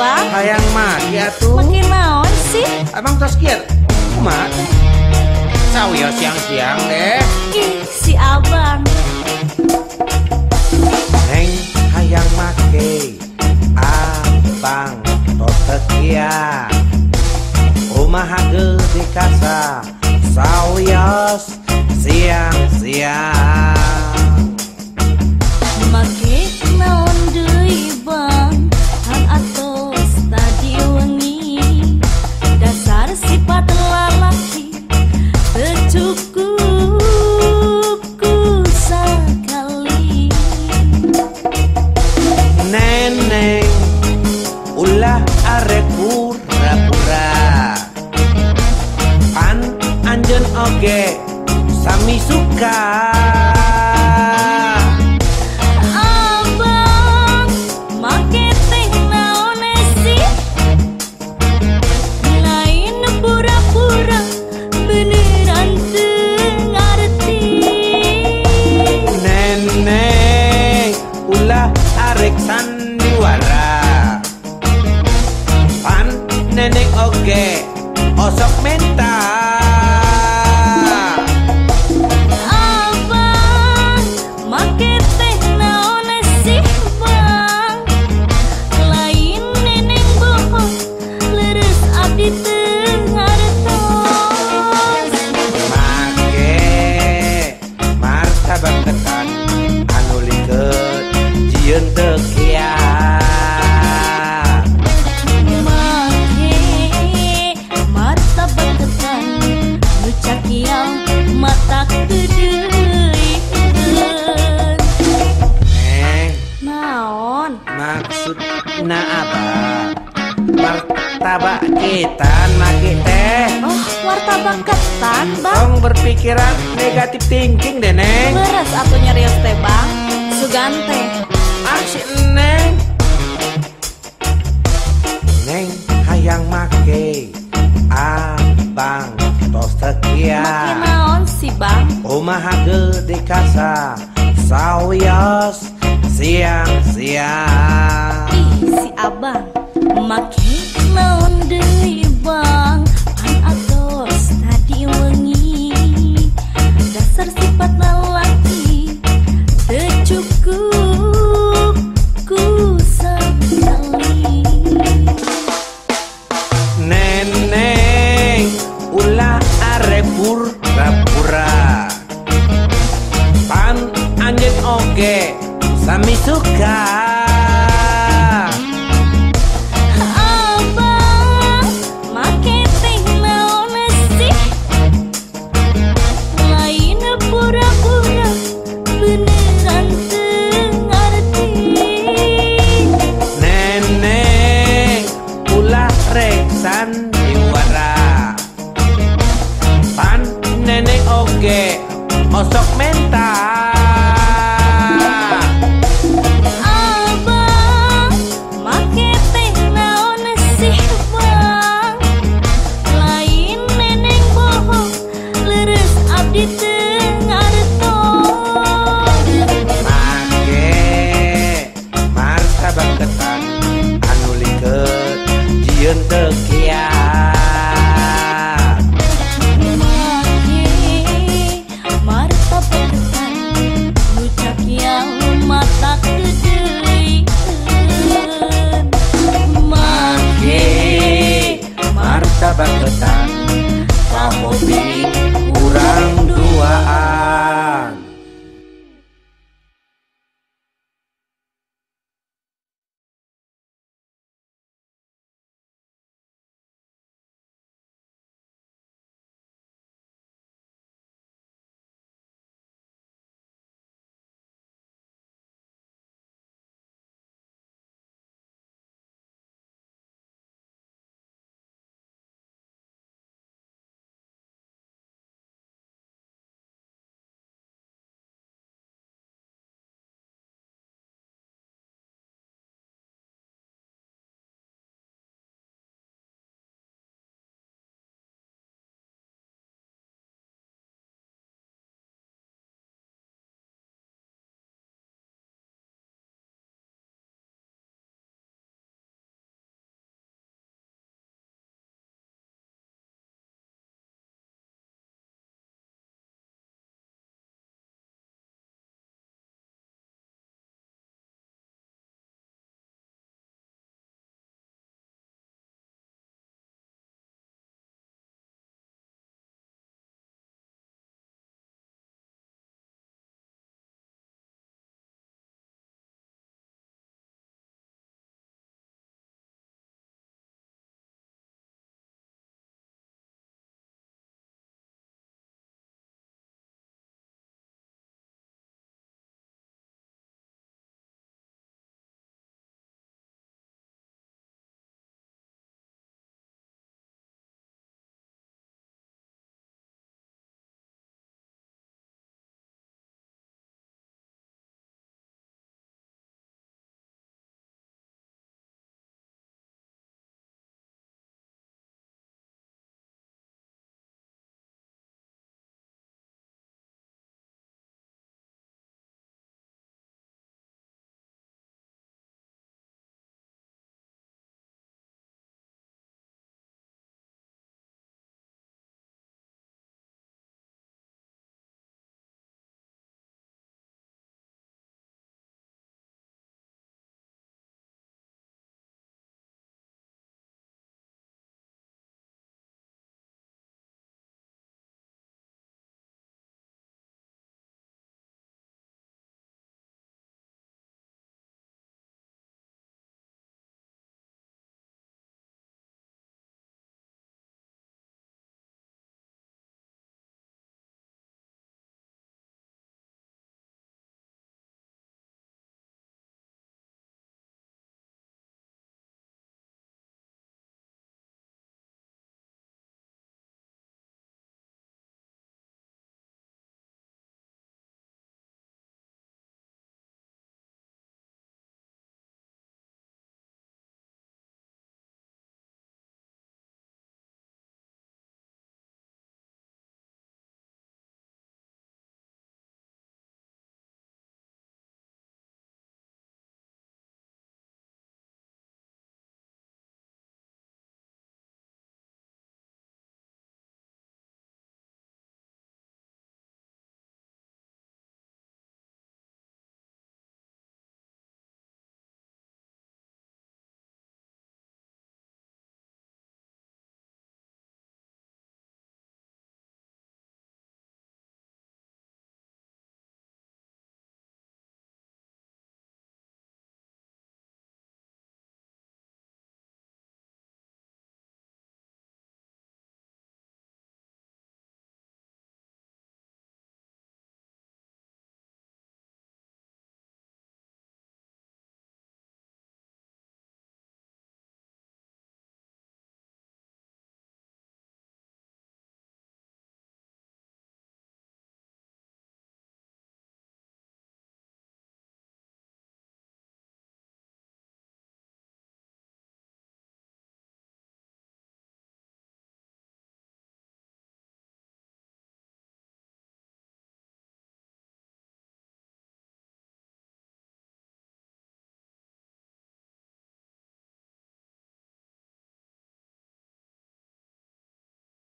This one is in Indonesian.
Bang? Hayang maki atuh. Makin naon sih? Abang tos kieu. Kumaha? Sawiyo siang-siang deh. Ih, si Abang. Neng hayang make abang tos tekia. Kumaha geuti kasa sawios siang-siang. Make naon deui Bang? Han atos tadi wengi. Dasar sifat lalaki teu cukup ku sakali. Neneng ulah arek pura-pura. Pan anjeun oge sami suka. Abang, make teh naon sih? Lain pura-pura, beneran teu ngarti. Neneng ulah arek sandiwara. Pan neneng oge osok menta. Abang, make teh naon sih Bang? Lain neneng bohong, leres abdi teu ngartos. Make martabak ketan anu likeut jieun teu kia. Make martabak ketan, nu cakiang matak teu deui. Neng Naon? maksudna apa? Martabak ketan make teh. Oh, martabak ketan, Bang. Tong berpikiran negatif thinking deh Neng. Leres atuh nyarios teh, Bang. Sugante. Asik Neng. Neng hayang make abang tos tekia. Makin naon sih, Bang? Kumaha geuti kasa sawios siang-siang. Ih, si Abang. Makin naon deui, Bang? Pan atos tadi wengi. Dasar sifat lalaki teu cukup ku sakali. Neneng ulah arek pura-pura. Pan anjeun oge sami suka. Abang, make teh naon sih? Lain pura-pura, beneran teu ngarti. Neneng ulah rek sandiwara. Pan neneng oge osok menta. Abang, make teh naon sih Bang? Lain neneng bohong, leres abdi teu ngartos. Make martabak ketan anu likeut jieun teu kia. Make martabak ketan, nu cakiang matak teu deui. Make martabak ketan ka hobi